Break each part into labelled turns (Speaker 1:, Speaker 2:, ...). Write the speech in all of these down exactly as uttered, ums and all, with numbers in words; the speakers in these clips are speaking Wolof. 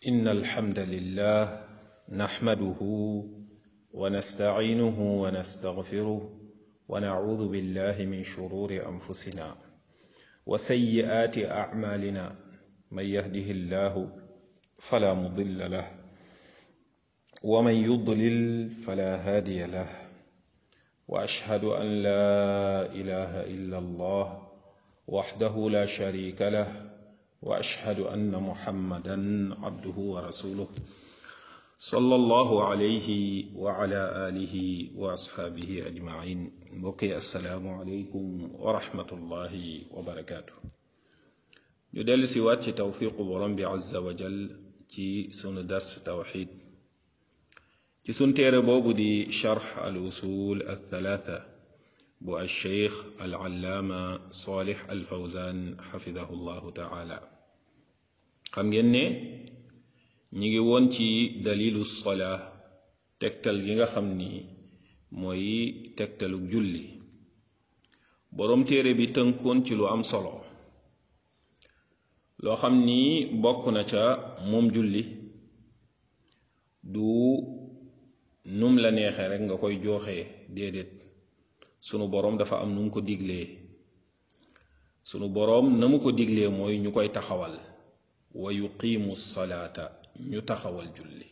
Speaker 1: إن الحمد لله نحمده ونستعينه ونستغفره ونعوذ بالله من شرور أنفسنا وسيئات أعمالنا من يهده الله فلا مضل له ومن يضلل فلا هادي له وأشهد أن لا إله إلا الله وحده لا شريك له وأشهد أن محمدا عبده ورسوله صلى الله عليه وعلى آله وأصحابه أجمعين بقي السلام عليكم ورحمة الله وبركاته يدل سوات توفيق برم عز وجل في سن درس توحيد في سن تيربوب دي شرح الأصول الثلاثة بو الشيخ العلامة صالح الفوزان حفظه الله تعالى xam ngeen ne ñi ngi woon ci dalilu salaa tegtal gi nga xam ni mooy tegtalu julli boroom téere bi tënkoon ci lu am solo loo xam ni bokk na ca moom julli du num la neexee rek nga koy jooxee déedéet sunu boroom dafa am nu mu ko diglee sunu boroom na mu ko diglee mooy ñu koy taxawal wa yuqimu salaata ñu taxawal julli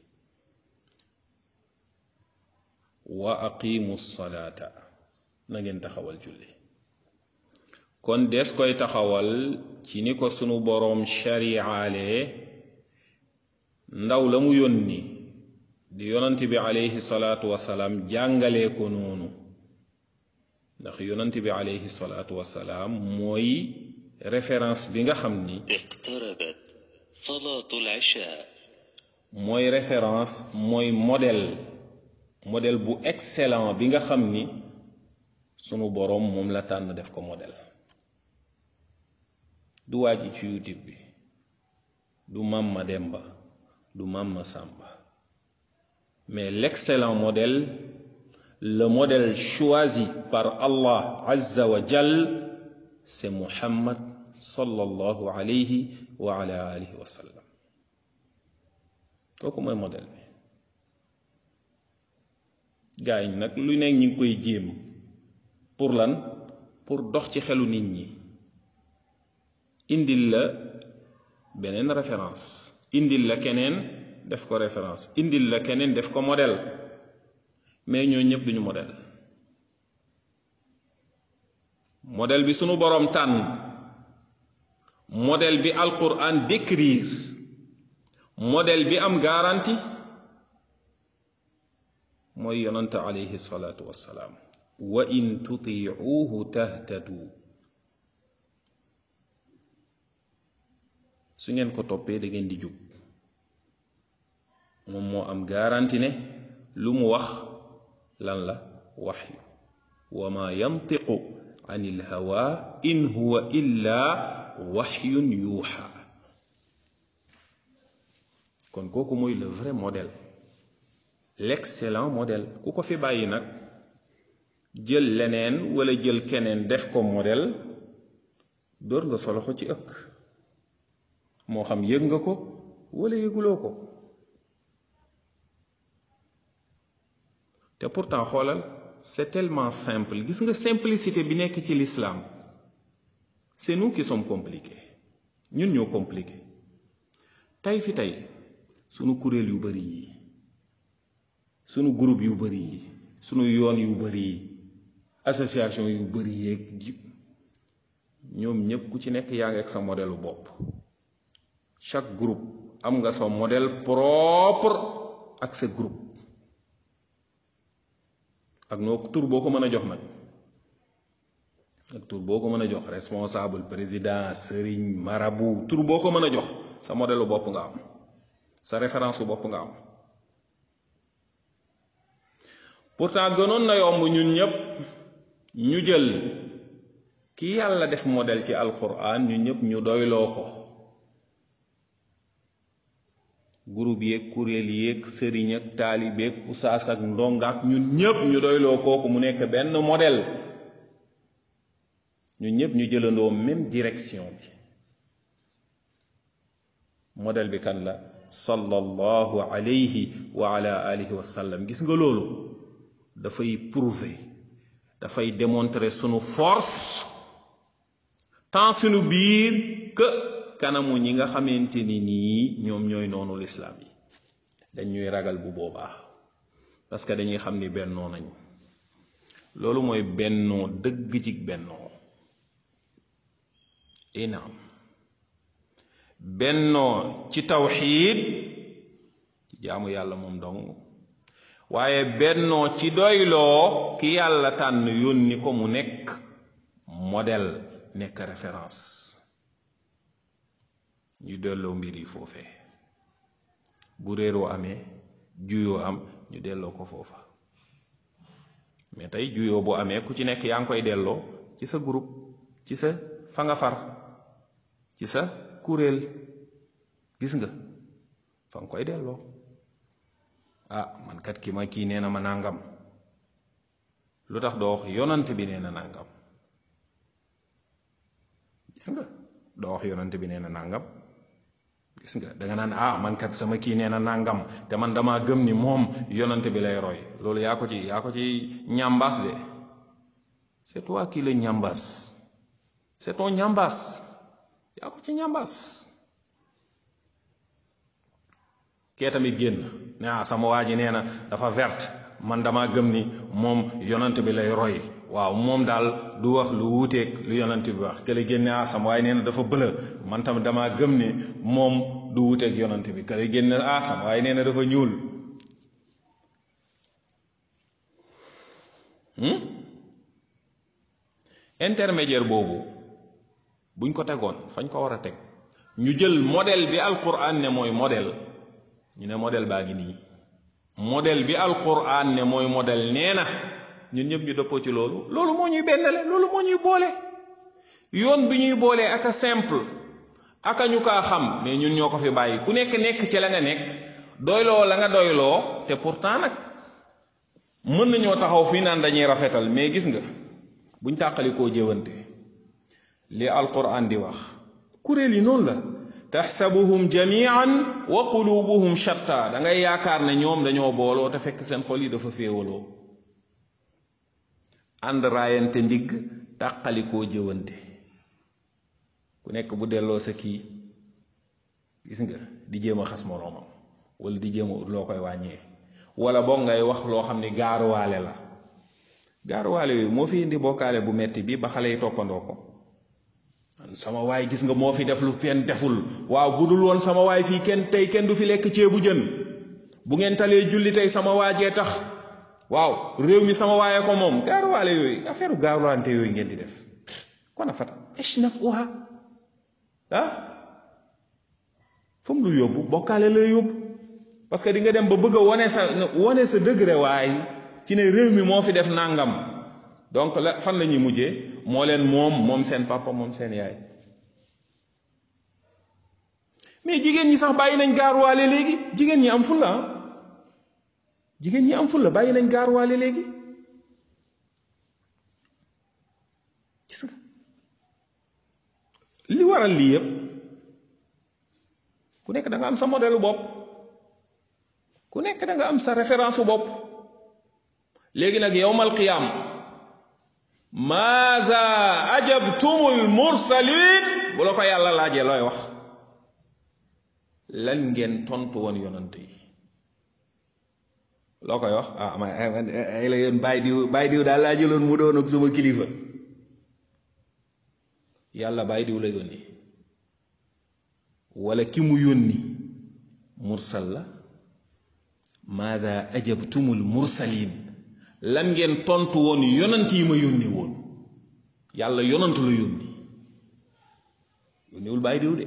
Speaker 1: wa aqimu salaata na ngeen taxawal julli kon des koy taxawal ci ni ko sunu boroom shari'aale ndaw la mu yónni di yonant bi alayhi salaatu wasalaam jàngalee ko noonu ndax yonant bi alayhi salaatu wasalaam mooy référence bi nga xam ni
Speaker 2: iqtarabat salaatul ishaa
Speaker 1: mooy référence mooy modèle modèle bu excellent bi nga xam ni sunu boroom moom la tànn def ko modèle du waa ji ci YouTube bi du Mamma Demba du Mamma Samba mais l'excellent modèle le modèle choisi par Allah Azza wa Jal c'est Muhammad sallallahu alayhi wa ala alihi wa sallam kooku mooy modèle bi gaa yi nag lu nekk ñu ngi koy jéem pour lan pour dox ci xelu nit ñi indil la beneen référence indil la keneen def ko référence indil la keneen def ko modèle mais ñoo ñëpp duñu modèle modèle bi sunu boroom tànn modèle bi alquran décrire modèle bi am garantie mooy yonante alayhi salaatu wassalaam wa in tuti'uuhu tahtadu su ngeen ko toppee da ngeen di jub moom moo am garantie ne lu mu wax lan la waxyu wa ma yantiqu anil hawa in huwa illa waxyun yuuxa kon kooku mooy le vrai modèle l'excellent modèle ku ko fi bàyyi nag jël leneen wala jël keneen def ko modèle door nga solo ko ci ëkk moo xam yëg nga ko wala yëguloo ko te pourtant xoolal c'est tellement simple gis nga simplicité bi nekk ci l'islam c'est nous qui sommes compliqués ñun ñoo compliqué tey fi tey sunu kuréel yu bari yi sunu groupe yu bari yi sunu yoon yu bari yi association yu bari yeeg ñoom ñépp ku ci nekk yaa ngi ak sa modèle bopp chaque groupe am nga sa modèle propre ak sa groupe ak noo tur boo ko mën a jox nag ak tur boo ko mën a jox responsable président sëriñ marabout tur boo ko mën a jox sa modèle bopp nga am sa référence bopp nga am pourtant gënoon na yomb ñun ñëpp ñu jël ki yàlla def modèle ci alquran ñun ñëpp ñu doyloo ko groupe yeeg kuréel yeeg sëriñ ak taalibeeg usaas ak ndongaak ñun ñëpp ñu doyloo kooku mu nekk benn modèle ñun ñëpp ñu jëlandoo même direction bi modèle bi kan la sallallahu alayhi wa ala alihi wa sallam. gis nga loolu dafay prouver dafay démontrer sunu force tant sunu biir que kanamu ñi nga xamante ni nii ñoom ñooy noonu lislaam yi dañ ñuy ragal bu boobaa parce que dañuy xam ni bennoo nañ. loolu mooy bennoo dëgg ci bennoo inaam bennoo ci tawxiid ci jaamu yàlla moom dong waaye bennoo ci doyloo ki yàlla tànn yónni ko mu nekk modèle nekk référence ñu delloo mbir yi foofee bu réeroo amee juyoo am ñu delloo ko foofa mais tey juyoo bu amee ku ci nekk yaa ngi koy delloo ci sa groupe ci sa fa nga far ci sa kuréel gis nga fa nga koy delloo ah man kat ki ma kii nee na ma nangam lu tax doo wax yonant bi nee na nangam gis nga doo wax yonant bi nee na nangam gis nga da nga naan ah man kat sama kii nee na nangam te man damaa gëm ni moom yonant bi lay roy loolu yaa ko ci yaa ko ci ñambaas de c'est toi qui le ñambaas c'est ton ñambaas yaa ko ci ñambaas. kee tamit génn ne ah sama waa ji nee na dafa verte man damaa gëm ni moom yonant bi lay roy waaw moom daal du wax lu wuuteeg lu yonant bi wax kële génne ah sama waay nee na dafa bëla man tamit damaa gëm ni moom du wuuteeg yonant bi kële génne ah sama waay nee na dafa ñuul. intermédiaire boobu buñ ko tegoon fañ ko war a teg ñu jël modèle bi alquran ne mooy modèle ñu ne modèle baa ngi nii modèle bi alquran ne mooy modèle nee na ñun ñëpp ñu dëppoo ci loolu loolu moo ñuy bennale loolu moo ñuy boole yoon bi ñuy boolee aka simple aka ñu kaa xam mais ñun ñoo ko fi bàyyi ku nekk nekk ci la nga nekk doyloo la nga doyloo te pourtant nag mën nañoo taxaw fii naan dañuy rafetal mais gis nga buñ tàqalikoo jëwante li alquran di wax kuréel yi noonu la taxsabuhum jamian wa qulubuhum shatta da ngay yaakaar ne ñoom dañoo booloo te fekk seen xol yi dafa féewaloo ànd raayante ndigg tàqalikoo jëwante ku nekk bu delloo sa kii gis nga di jéem a xas moroomam wala di jéem a ut loo koy wàññee wala boog ngay wax loo xam ni gaaruwaale la gaaruwaale yooyu moo fi indi bokkaale bu metti bi ba xale yi toppandoo ko sama waay gis nga moo fi def lu kenn deful waaw bu dul woon sama waay fii kenn tey kenn du fi lekk ceebu jën bu ngeen talee julli tey sama waajee tax waaw réew mi sama waaye ko moom gaaruwaale yooyu affaire gaaruwante yooyu ngeen di def kon a fata eshnaf uha ah fu mu lu yóbbu bokkaale la yóbbu parce que di nga dem ba bëgg a wone sa wone sa degré waay ci ne réew mi moo fi def nangam donc la fan la ñuy mujjee moo leen moom moom seen papa moom seen yaay mais jigéen ñi sax bàyyi nañ gaaruwaale léegi jigéen ñi am fulla jigéen ñi am fulla bàyyi nañ gaaruwaale léegi gis nga li waral lii yëpp ku nekk da nga am sa modèle bopp ku nekk da nga am sa référence bopp léegi nag yawmal qiyaam maaza ajabtumul mursalin bu la ko yàlla laajee looy wax lan ngeen tontu woon yonante yi loo koy wax ah ma ay la yoon bàyyi diw bàyyi diw daal laa jëloon mu doon ak sama kilifa yàlla bàyyi diw la yónni wala ki mu yónni mursal la maaza ajabtumul mursalin lan ngeen tontu woon yonant yi ma yónni woon yàlla yonant la yónni yónniwul bàyyi diw de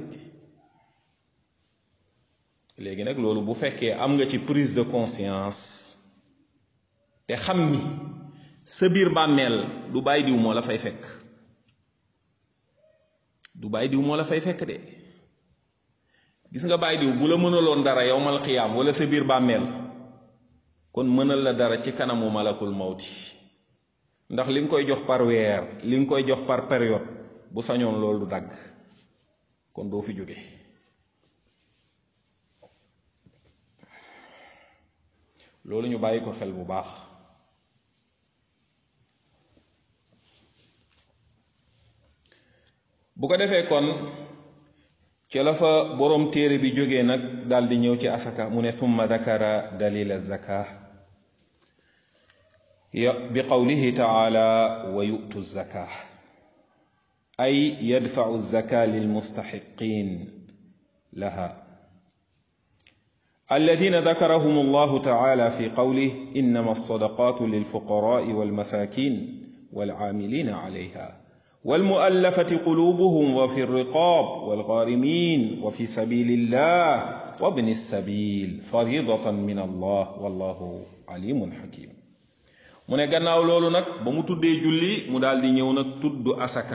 Speaker 1: léegi nag loolu bu fekkee am nga ci prise de conscience te xam ni sa biir bàmmeel du bàyyi diw moo la fay fekk du bàyyi diw moo la fay fekk de gis nga bàyyi diw bu la mënaloon dara yawmal qiyaam wala sa biir bàmmeel kon mënal la dara ci kanamu malakul mawti ndax li nga koy jox par weer li nga koy jox par période bu sañoon loolu du dagg kon doo fi jóge loolu ñu bàyyi ko xel bu baax. bu ko defee kon ci la fa boroom téere bi jógee nag daal di ñëw ci asaka mu ne thumma dakara dalil az-zaka bi qawlihi taala wa yu'tu az-zaka ay yadfa'u az-zaka lil mustahiqin laha الذين ذكرهم الله تعالى في قوله إنما الصدقات للفقراء والمساكين والعاملين عليها والمؤلفة قلوبهم وفي الرقاب والغارمين وفي سبيل الله وابن السبيل فريضة من الله والله عليم حكيم من غناو لولو نك بامو تودé julli mu daldi ñew nak tuddu asaka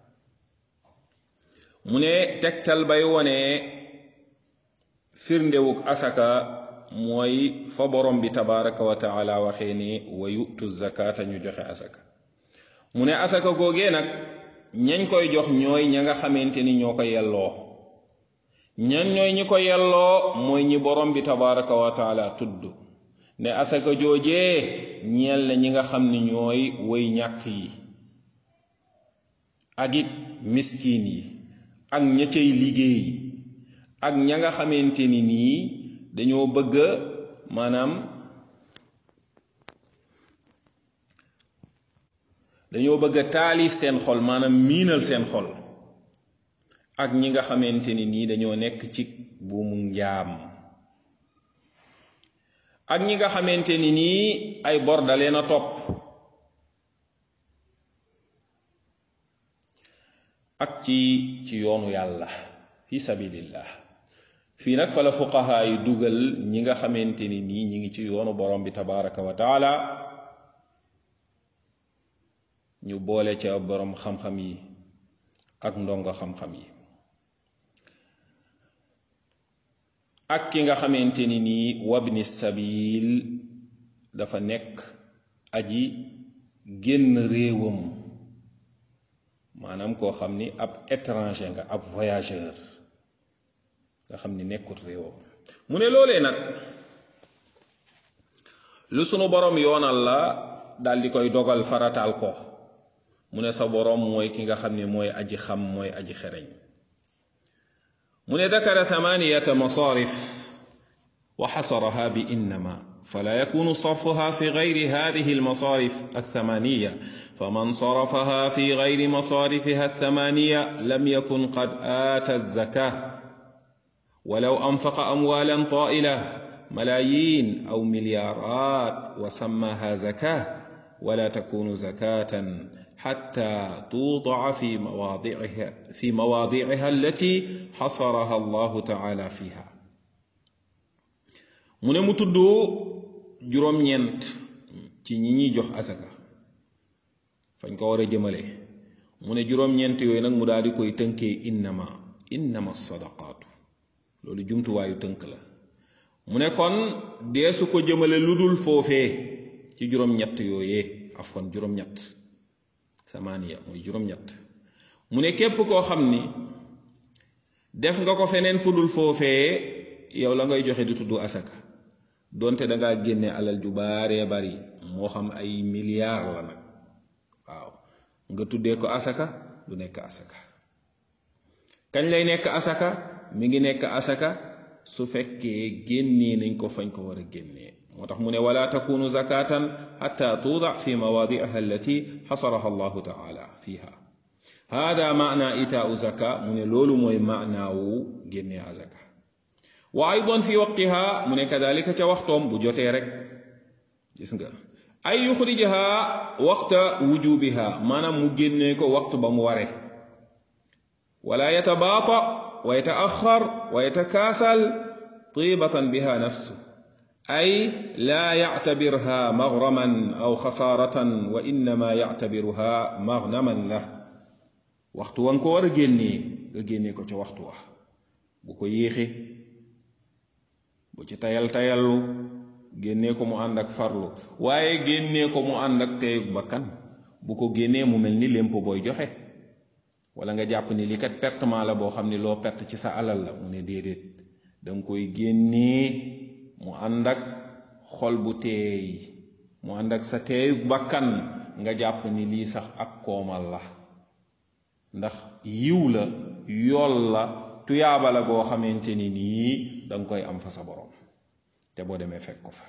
Speaker 1: mu ne tektal bay wone firndewuk asaka mooy fa borom bi tabaraka wa taala waxee ni wa yu'tu zakata ñu joxe asaka mu ne asaka googee nag ñañ koy jox ñooy ña nga xamante ni ñoo ko yelloo ñan ñooy ñi ko yelloo mooy ñi borom bi tabaraka wa taala tudd ne asaka joojee ñeel na ñi nga xam ni ñooy way ñàkk yi ak it miskin yi ak ña cay liggéey ak ña nga xamante ni nii dañoo bëgg maanaam dañoo bëgg a taalif seen xol maanaam miinal seen xol ak ñi nga xamante ni nii dañoo nekk ci buumu njaam ak ñi nga xamante ni nii ay bor da leen a topp ak ci ci yoonu yàlla fi sabilillah fii nag fa la fuqaha yi dugal ñi nga xamante ni nii ñi ngi ci yoonu borom bi tabaraka wa taala ñu boole ca borom xam-xam yi ak ndongo xam-xam yi ak ki nga xamante ni nii wabni sabil dafa nekk aji génn réewam maanaam koo xam ni ab étranger nga ab voyageur nga xam ni nekkut réewam mu ne loolee nag lu sunu borom yoonal la dal di koy dogal farataal ko mu ne sa borom mooy ki nga xam ne mooy aji xam mooy aji xereñ mu ne dakara thamaniyata masarif wa xasaraha bi innama فلا يكون صرفها في غير هذه المصارف الثمانية فمن صرفها في غير مصارفها الثمانية لم يكن قد آتى الزكاة ولو أنفق أموالا طائلة ملايين أو مليارات وسماها زكاة ولا تكون زكاة حتى توضع في مواضعها في مواضعها التي حصرها الله تعالى فيها mu ne mu tudd juróom-ñeent ci ñi ñuy jox asaka fañ ko war a jëmale mu ne juróom-ñeent yooyu nag mu daal di koy tënkee innama innama sadaqaatu loolu jumtuwaayu tënk la mu ne kon deesu ko jëmale lu dul foofee ci juróom-ñett yooyee afwan juróom-ñett samaniya mooy juróom-ñett mu ne képp koo xam ni def nga ko feneen fu dul foofee yow la ngay joxe di tudd asaka donte da ngaa génne alal ju baaree bari moo xam ay milliards la nag waaw nga tuddee ko asaka du nekk asaka kañ lay nekk asaka mi ngi nekk asaka su fekkee génnee nañ ko fañ ko war a génnee moo tax mu ne wala takunu zakatan hatta tuuda fi mawadi'iha allati xasaraha allahu taala fiha hada maana itaau zaka mu ne loolu mooy maanaawu génnee asaka wa aydan fi waqtiha mu ne kadalika ca waxtoom bu jotee rek gis nga ay yuxrijaha waqta wujubiha maanaam mu génnee ko waxtu ba mu ware wala yatabaata wa yataaxar wa yatakaasal tibatan biha nafsu ay la yactabirha maghraman aw xasaaratan wa innama yactabiruha maghnaman lah waxtu wa nga ko war a génnee nga génnee ko ca waxtu wax bu ko yéexe bu ci tayal tayallu génnee ko mu ànd ak farlu waaye génnee ko mu ànd ak teeyug bakkan bu ko génnee mu mel ni lémp booy joxe wala nga jàpp ni li kat pertement la boo xam ni loo perte ci sa alal la mu ne déedéet danga koy génnee mu ànd ak xol bu teey mu ànd ak sa teeyu bakkan nga jàpp ni lii sax ak koomal la ndax yiw la yool la tuyaaba la goo xamante ni nii danga koy am fa sa borom te boo demee fekk ko fa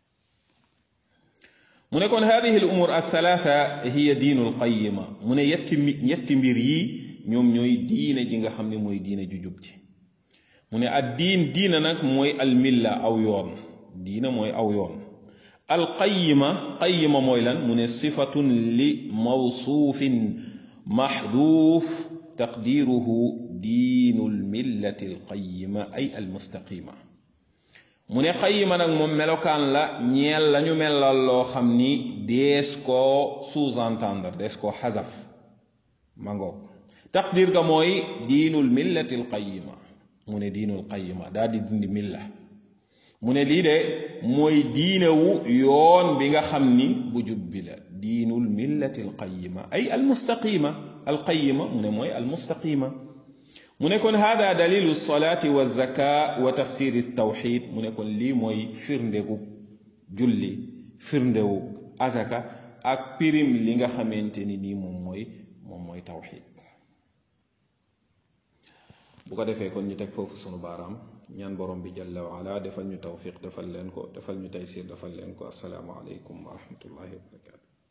Speaker 1: mu ne kon hadihi al umur al thalatha hiya diinu al qayima mu ne yetti yetti mbir yi ñoom ñooy diine ji nga xam ne mooy diine ju jub ji mu ne ad diin diina nag mooy al milla aw yoon diina mooy aw yoon al qayima qayima mooy lan mu ne sifatun li mawsuufin maxduuf taqdiruhu diinu al millati al qayima ay al mustaqima mu ne qayima nag moom melokaan la ñeel lañu melal loo xam ni dees koo sous-entendre dees koo xasaf mangoog taqdir ga mooy diinul millati al qayima mu ne diinul qayima daal di dindi milla mu ne lii de mooy diinewu yoon bi nga xam ni bu jub bi la diinul millati al qayima ay al mustaqima al qayima mu ne mooy al mustaqima mu ne kon hada dalilu lsolati wa zaka wa tafsiri tawxid mu ne kon lii mooy firndegu julli firndewu azaka ak pirim li nga xamante ni nii moom mooy moom mooy tawxid bu ko defee kon ñu teg foofu sunu baaraam ñaan borom bi jalla wa ala defal ñu tawfiq defal leen ko defal ñu taysir defal leen ko assalaamu aleykum wa rahmatullahi wa barakatu